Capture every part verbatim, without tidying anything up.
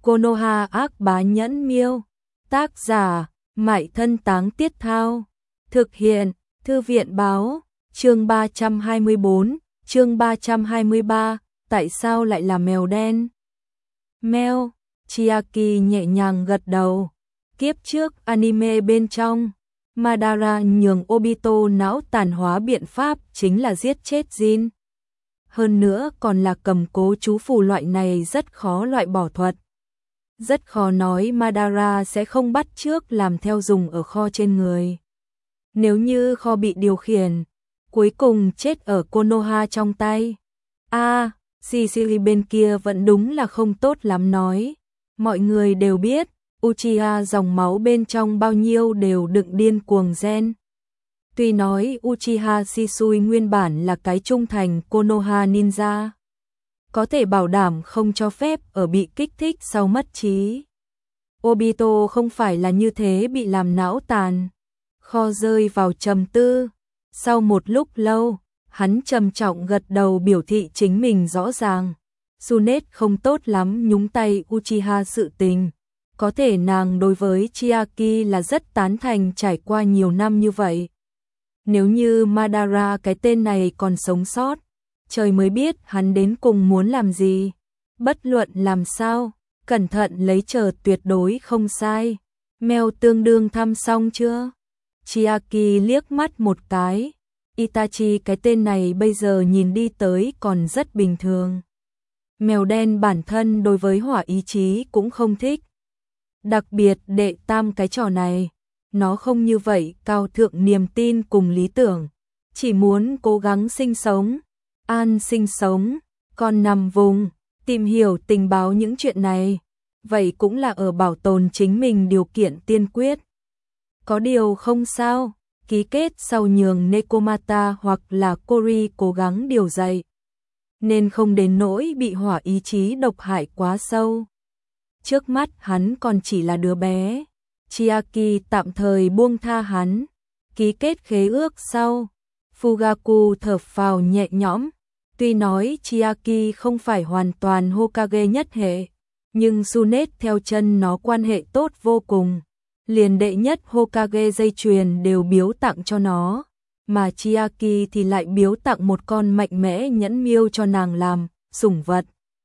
Konoha ác bá nhẫn miêu. Tác giả, Mại Thân Táng Tiết Thao. Thực hiện, Thư viện báo. Chương ba trăm hai mươi bốn, chương ba trăm hai mươi ba, tại sao lại là mèo đen? Mèo, Chiaki nhẹ nhàng gật đầu. Kiếp trước anime bên trong, Madara nhường Obito não tàn hóa biện pháp chính là giết chết Jin. Hơn nữa còn là cầm cố chú phù loại này rất khó loại bỏ thuật. Rất khó nói Madara sẽ không bắt chước làm theo dùng ở kho trên người. Nếu như kho bị điều khiển, cuối cùng chết ở Konoha trong tay. A, à, Sicily bên kia vẫn đúng là không tốt lắm nói. Mọi người đều biết, Uchiha dòng máu bên trong bao nhiêu đều đựng điên cuồng gen. Tuy nói Uchiha Shisui nguyên bản là cái trung thành Konoha ninja, có thể bảo đảm không cho phép ở bị kích thích sau mất trí. Obito không phải là như thế bị làm não tàn. Kho rơi vào trầm tư. Sau một lúc lâu, hắn trầm trọng gật đầu biểu thị chính mình rõ ràng. Tsunade không tốt lắm nhúng tay Uchiha sự tình. Có thể nàng đối với Chiaki là rất tán thành trải qua nhiều năm như vậy. Nếu như Madara cái tên này còn sống sót, trời mới biết hắn đến cùng muốn làm gì. Bất luận làm sao, cẩn thận lấy chờ tuyệt đối không sai. Mèo tương đương thăm xong chưa? Chiaki liếc mắt một cái. Itachi cái tên này bây giờ nhìn đi tới còn rất bình thường. Mèo đen bản thân đối với hỏa ý chí cũng không thích. Đặc biệt đệ tam cái trò này, nó không như vậy cao thượng niềm tin cùng lý tưởng. Chỉ muốn cố gắng sinh sống, an sinh sống, còn nằm vùng, tìm hiểu tình báo những chuyện này. Vậy cũng là ở bảo tồn chính mình điều kiện tiên quyết. Có điều không sao, ký kết sau nhường Nekomata hoặc là Kori cố gắng điều dạy, nên không đến nỗi bị hỏa ý chí độc hại quá sâu. Trước mắt hắn còn chỉ là đứa bé, Chiaki tạm thời buông tha hắn. Ký kết khế ước sau, Fugaku thở phào nhẹ nhõm. Tuy nói Chiaki không phải hoàn toàn Hokage nhất hệ, nhưng Tsunade theo chân nó quan hệ tốt vô cùng. Liền đệ nhất Hokage dây chuyền đều biếu tặng cho nó, mà Chiaki thì lại biếu tặng một con mạnh mẽ nhẫn miêu cho nàng làm sủng vật.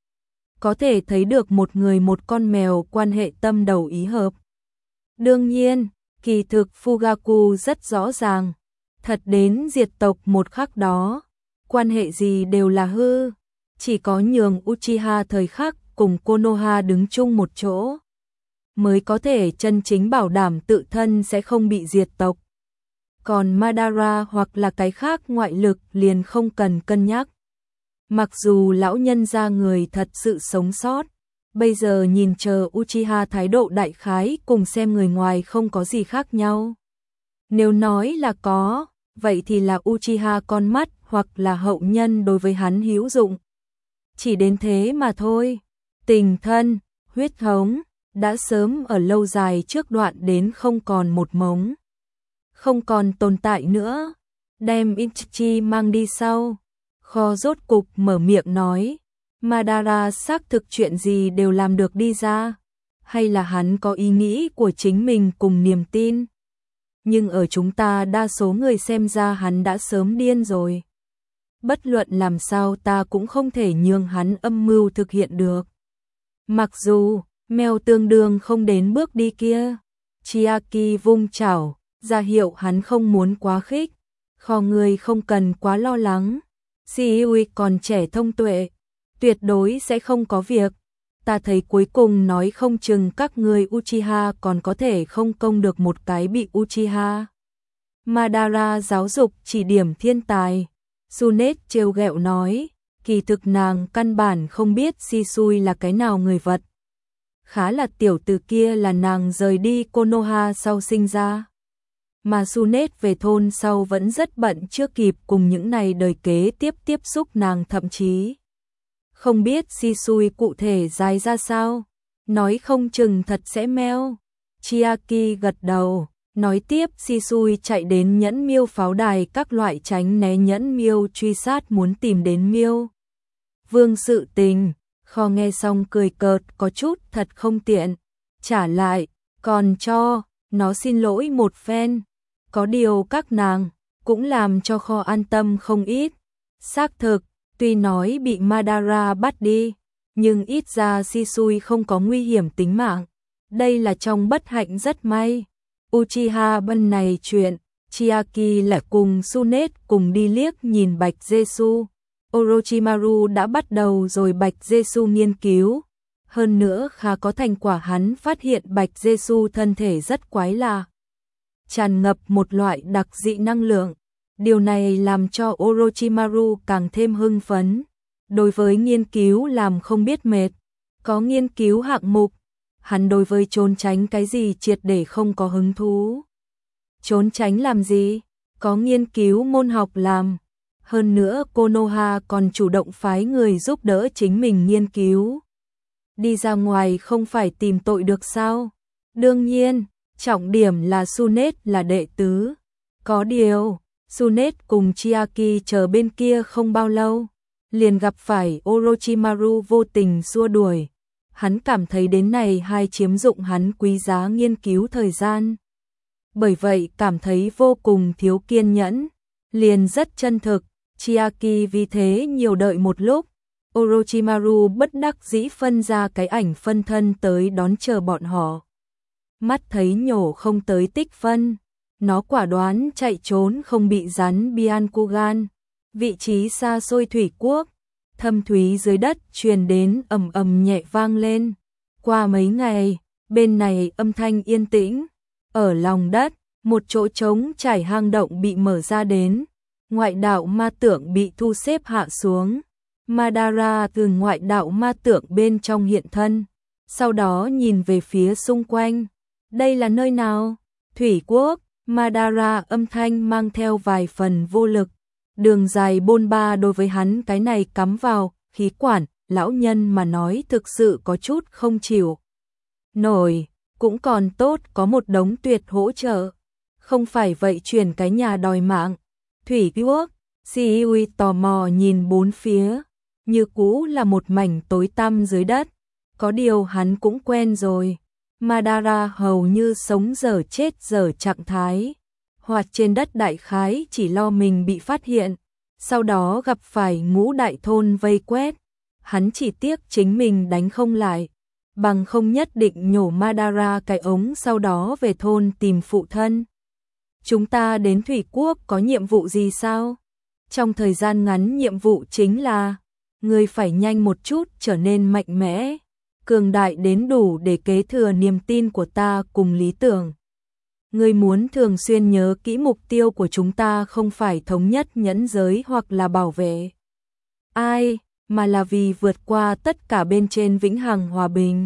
Có thể thấy được một người một con mèo quan hệ tâm đầu ý hợp. Đương nhiên, kỳ thực Fugaku rất rõ ràng, thật đến diệt tộc một khắc đó, quan hệ gì đều là hư, chỉ có nhường Uchiha thời khắc cùng Konoha đứng chung một chỗ, mới có thể chân chính bảo đảm tự thân sẽ không bị diệt tộc. Còn Madara hoặc là cái khác ngoại lực liền không cần cân nhắc. Mặc dù lão nhân gia người thật sự sống sót, bây giờ nhìn chờ Uchiha thái độ đại khái cùng xem người ngoài không có gì khác nhau. Nếu nói là có, vậy thì là Uchiha con mắt hoặc là hậu nhân đối với hắn hữu dụng. Chỉ đến thế mà thôi. Tình thân, huyết thống đã sớm ở lâu dài trước đoạn đến không còn một mống. Không còn tồn tại nữa. Đem Ichichi mang đi sau. Kho rốt cục mở miệng nói. Madara xác thực chuyện gì đều làm được đi ra. Hay là hắn có ý nghĩ của chính mình cùng niềm tin. Nhưng ở chúng ta đa số người xem ra hắn đã sớm điên rồi. Bất luận làm sao ta cũng không thể nhường hắn âm mưu thực hiện được. Mặc dù mèo tương đương không đến bước đi kia. Chiaki vung chảo, ra hiệu hắn không muốn quá khích. Kho người không cần quá lo lắng. Shiui còn trẻ thông tuệ, tuyệt đối sẽ không có việc. Ta thấy cuối cùng nói không chừng các người Uchiha còn có thể không công được một cái bị Uchiha. Madara giáo dục chỉ điểm thiên tài. Tsunade trêu ghẹo nói, kỳ thực nàng căn bản không biết Shisui là cái nào người vật. Khá là tiểu từ kia là nàng rời đi Konoha sau sinh ra. Mà Tsunade về thôn sau vẫn rất bận chưa kịp cùng những này đời kế tiếp tiếp xúc nàng, thậm chí không biết Shisui cụ thể dài ra sao. Nói không chừng thật sẽ meo. Chiaki gật đầu. Nói tiếp Shisui chạy đến nhẫn miêu pháo đài các loại tránh né nhẫn miêu truy sát muốn tìm đến miêu vương sự tình. Kho nghe xong cười cợt, có chút thật không tiện, trả lại, còn cho nó xin lỗi một phen. Có điều các nàng cũng làm cho Kho an tâm không ít. Xác thực, tuy nói bị Madara bắt đi, nhưng ít ra Shisui không có nguy hiểm tính mạng. Đây là trong bất hạnh rất may. Uchiha bên này chuyện, Chiaki lại cùng Tsunade cùng đi liếc nhìn Bạch Jesu. Orochimaru đã bắt đầu rồi Bạch Jesu nghiên cứu. Hơn nữa khá có thành quả, hắn phát hiện Bạch Jesu thân thể rất quái lạ, tràn ngập một loại đặc dị năng lượng. Điều này làm cho Orochimaru càng thêm hưng phấn. Đối với nghiên cứu làm không biết mệt, có nghiên cứu hạng mục, hắn đối với trốn tránh cái gì triệt để không có hứng thú. Trốn tránh làm gì? Có nghiên cứu môn học làm. Hơn nữa Konoha còn chủ động phái người giúp đỡ chính mình nghiên cứu. Đi ra ngoài không phải tìm tội được sao? Đương nhiên, trọng điểm là Tsunade là đệ tứ. Có điều, Tsunade cùng Chiaki chờ bên kia không bao lâu, liền gặp phải Orochimaru vô tình xua đuổi. Hắn cảm thấy đến này hai chiếm dụng hắn quý giá nghiên cứu thời gian. Bởi vậy cảm thấy vô cùng thiếu kiên nhẫn, liền rất chân thực. Chiaki vì thế nhiều đợi một lúc. Orochimaru bất đắc dĩ phân ra cái ảnh phân thân tới đón chờ bọn họ. Mắt thấy nhổ không tới tích phân, nó quả đoán chạy trốn không bị rắn Byakugan. Vị trí xa xôi thủy quốc, thâm thúy dưới đất truyền đến ầm ầm nhẹ vang lên. Qua mấy ngày, bên này âm thanh yên tĩnh. Ở lòng đất, một chỗ trống trải hang động bị mở ra đến. Ngoại đạo ma tượng bị thu xếp hạ xuống. Madara từ ngoại đạo ma tượng bên trong hiện thân, sau đó nhìn về phía xung quanh. Đây là nơi nào? Thủy quốc. Madara âm thanh mang theo vài phần vô lực. Đường dài bôn ba đối với hắn cái này cắm vào khí quản lão nhân mà nói thực sự có chút không chịu nổi. Cũng còn tốt có một đống tuyệt hỗ trợ, không phải vậy chuyển cái nhà đòi mạng. Thủy quốc. Shisui tò mò nhìn bốn phía, như cũ là một mảnh tối tăm dưới đất. Có điều hắn cũng quen rồi. Madara hầu như sống dở chết dở trạng thái, hoạt trên đất đại khái chỉ lo mình bị phát hiện, sau đó gặp phải ngũ đại thôn vây quét. Hắn chỉ tiếc chính mình đánh không lại, bằng không nhất định nhổ Madara cái ống sau đó về thôn tìm phụ thân. Chúng ta đến Thủy Quốc có nhiệm vụ gì sao? Trong thời gian ngắn nhiệm vụ chính là người phải nhanh một chút trở nên mạnh mẽ, cường đại đến đủ để kế thừa niềm tin của ta cùng lý tưởng. Ngươi muốn thường xuyên nhớ kỹ mục tiêu của chúng ta không phải thống nhất nhẫn giới hoặc là bảo vệ ai, mà là vì vượt qua tất cả bên trên vĩnh hằng hòa bình.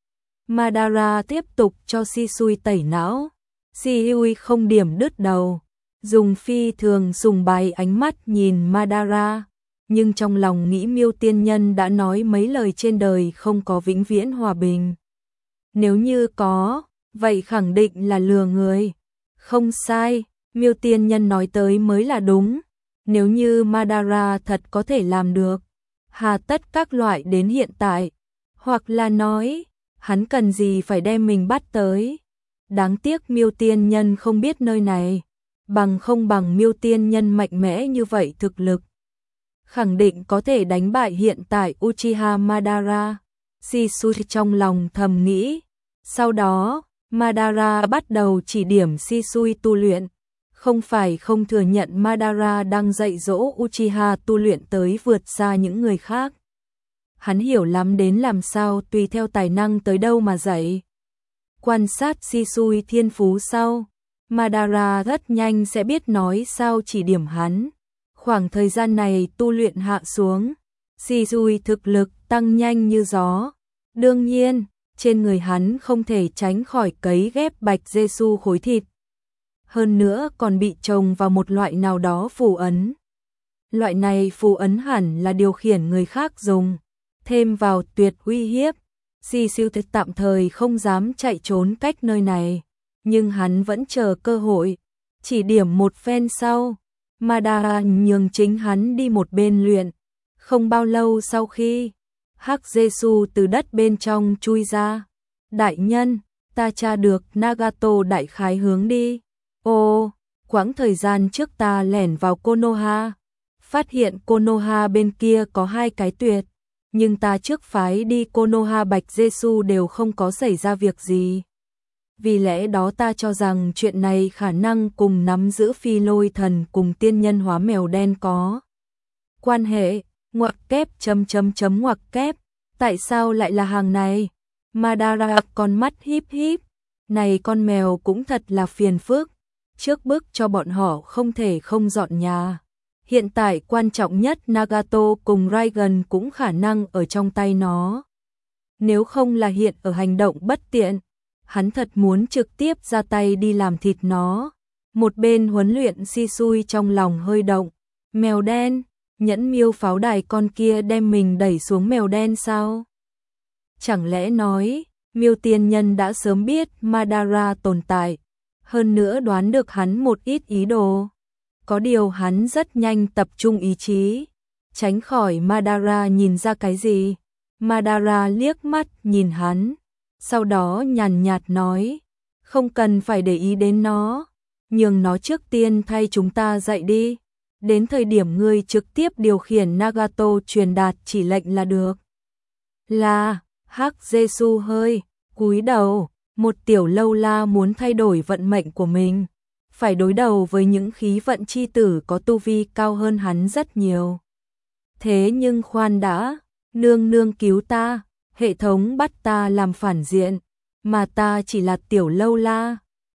Madara tiếp tục cho Shisui tẩy não. Shisui không điểm đứt đầu, dùng phi thường sùng bái ánh mắt nhìn Madara, nhưng trong lòng nghĩ Miêu tiên nhân đã nói mấy lời trên đời không có vĩnh viễn hòa bình. Nếu như có, vậy khẳng định là lừa người. Không sai, Miêu tiên nhân nói tới mới là đúng. Nếu như Madara thật có thể làm được, hà tất các loại đến hiện tại, hoặc là nói, hắn cần gì phải đem mình bắt tới. Đáng tiếc Miêu tiên nhân không biết nơi này, bằng không bằng Miêu tiên nhân mạnh mẽ như vậy thực lực, khẳng định có thể đánh bại hiện tại Uchiha Madara. Shisui trong lòng thầm nghĩ. Sau đó, Madara bắt đầu chỉ điểm Shisui tu luyện. Không phải không thừa nhận Madara đang dạy dỗ Uchiha tu luyện tới vượt xa những người khác. Hắn hiểu lắm đến làm sao tùy theo tài năng tới đâu mà dạy. Quan sát Shisui thiên phú sau, Madara rất nhanh sẽ biết nói sao chỉ điểm hắn. Khoảng thời gian này tu luyện hạ xuống, Shisui thực lực tăng nhanh như gió. Đương nhiên, trên người hắn không thể tránh khỏi cấy ghép Bạch Jesu khối thịt. Hơn nữa còn bị trồng vào một loại nào đó phù ấn. Loại này phù ấn hẳn là điều khiển người khác dùng, thêm vào tuyệt uy hiếp. Shisui tạm thời không dám chạy trốn cách nơi này, nhưng hắn vẫn chờ cơ hội. Chỉ điểm một phen sau, Madara nhường chính hắn đi một bên luyện. Không bao lâu sau khi Hắc Giê-xu từ đất bên trong chui ra. Đại nhân, ta tra được Nagato đại khái hướng đi. Ồ, quãng thời gian trước ta lẻn vào Konoha, phát hiện Konoha bên kia có hai cái tuyệt, nhưng ta trước phái đi Konoha Bạch Giê-xu đều không có xảy ra việc gì. Vì lẽ đó ta cho rằng chuyện này khả năng cùng nắm giữ phi lôi thần cùng tiên nhân hóa mèo đen có quan hệ. Ngoặc kép chấm chấm chấm ngoặc kép, tại sao lại là hàng này? Madara con mắt híp híp, này con mèo cũng thật là phiền phức, trước bức cho bọn họ không thể không dọn nhà. Hiện tại quan trọng nhất Nagato cùng Raigan cũng khả năng ở trong tay nó. Nếu không là hiện ở hành động bất tiện, hắn thật muốn trực tiếp ra tay đi làm thịt nó. Một bên huấn luyện Shisui trong lòng hơi động. Mèo đen, nhẫn miêu pháo đài con kia đem mình đẩy xuống mèo đen sao? Chẳng lẽ nói, miêu tiên nhân đã sớm biết Madara tồn tại, hơn nữa đoán được hắn một ít ý đồ. Có điều hắn rất nhanh tập trung ý chí, tránh khỏi Madara nhìn ra cái gì. Madara liếc mắt nhìn hắn, sau đó nhàn nhạt nói, không cần phải để ý đến nó, nhường nó trước tiên thay chúng ta dậy đi. Đến thời điểm ngươi trực tiếp điều khiển Nagato truyền đạt chỉ lệnh là được. Là, Hắc Giê-xu hơi cúi đầu, một tiểu lâu la muốn thay đổi vận mệnh của mình, phải đối đầu với những khí vận chi tử có tu vi cao hơn hắn rất nhiều. Thế nhưng khoan đã, nương nương cứu ta, hệ thống bắt ta làm phản diện, mà ta chỉ là tiểu lâu la,